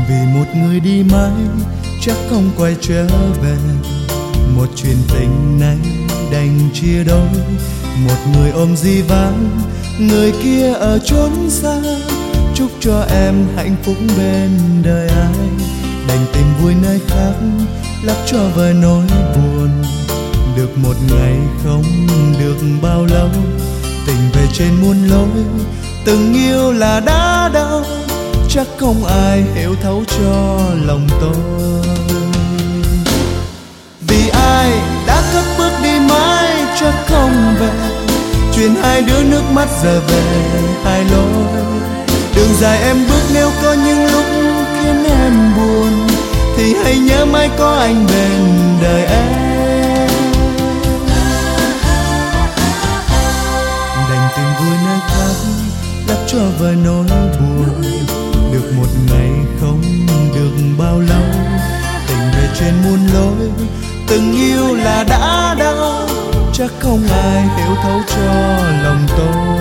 Vì một người đi mãi chắc không quay trở về, một chuyện tình này đành chia đôi. Một người ôm di vang, người kia ở chốn xa. Chúc cho em hạnh phúc bên đời ai, đành tìm vui nơi khác lấp cho vơi nỗi buồn. Được một ngày không được bao lâu, tình về trên muôn lối. Từng yêu là đã đau, chắc không ai hiểu thấu cho lòng tôi. Vì ai đã cất bước đi mãi chắc không về, chuyện hai đứa nước mắt giờ về hai lối. Đường dài em bước nếu có những lúc khiến em buồn, thì hãy nhớ mãi có anh bên đời em. Đành tìm vui nơi khác lấp cho vơi nỗi buồn. Được một ngày không được bao lâu, tình về trên muôn lối. Từng yêu là đã đau, chắc không ai hiểu thấu cho lòng tôi.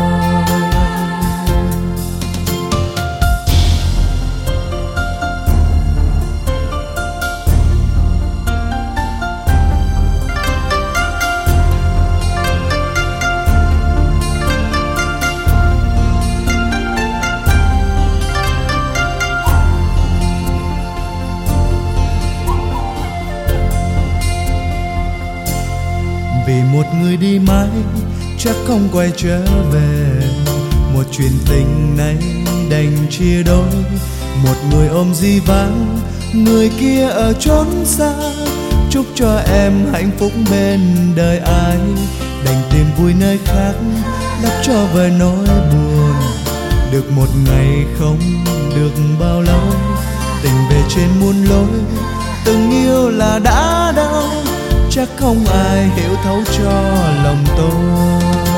Vì một người đi mãi chắc không quay trở về, một chuyện tình này đành chia đôi. Một người ôm di vang, người kia ở chốn xa. Chúc cho em hạnh phúc bên đời ai, đành tìm vui nơi khác lấp cho vơi nỗi buồn. Được một ngày không được bao lâu, tình về trên muôn lối. Từng yêu là đã đau, chắc không ai hiểu thấu cho lòng tôi.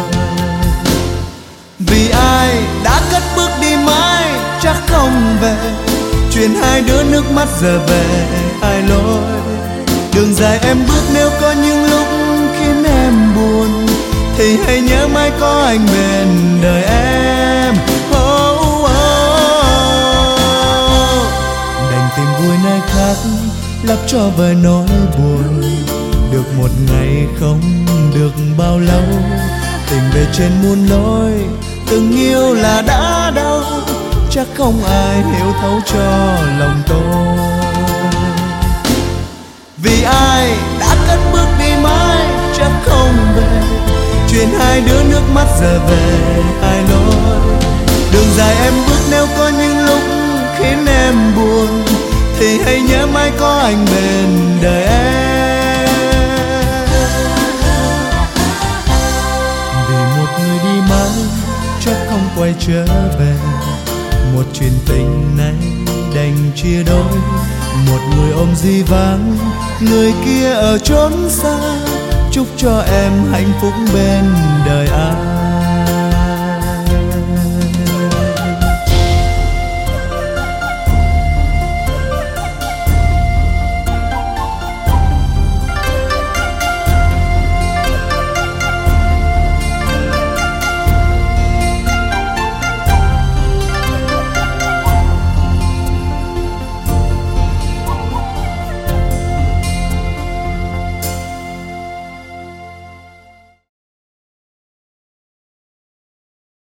Vì ai đã cất bước đi mãi chắc không về, chuyện hai đứa nước mắt giờ về hai lối. Đường dài em bước nếu có những lúc khiến em buồn, thì hãy nhớ mãi có anh bên đời em. Đành tìm vui nơi khác lấp cho vơi nỗi buồn. Được một ngày không được bao lâu, tình về trên muôn lối. Từng yêu là đã đau, chắc không ai hiểu thấu cho lòng tôi. Vì ai đã cất bước đi mãi chắc không về, chuyện hai đứa nước mắt giờ về hai lối. Đường dài em bước nếu có những lúc khiến em buồn, thì hãy nhớ mãi có anh bên đời em. Vì một người đi mãi chắc không quay trở về, một chuyện tình này đành chia đôi. Một người ôm di vang, người kia ở chốn xa. Chúc cho em hạnh phúc bên đời ai.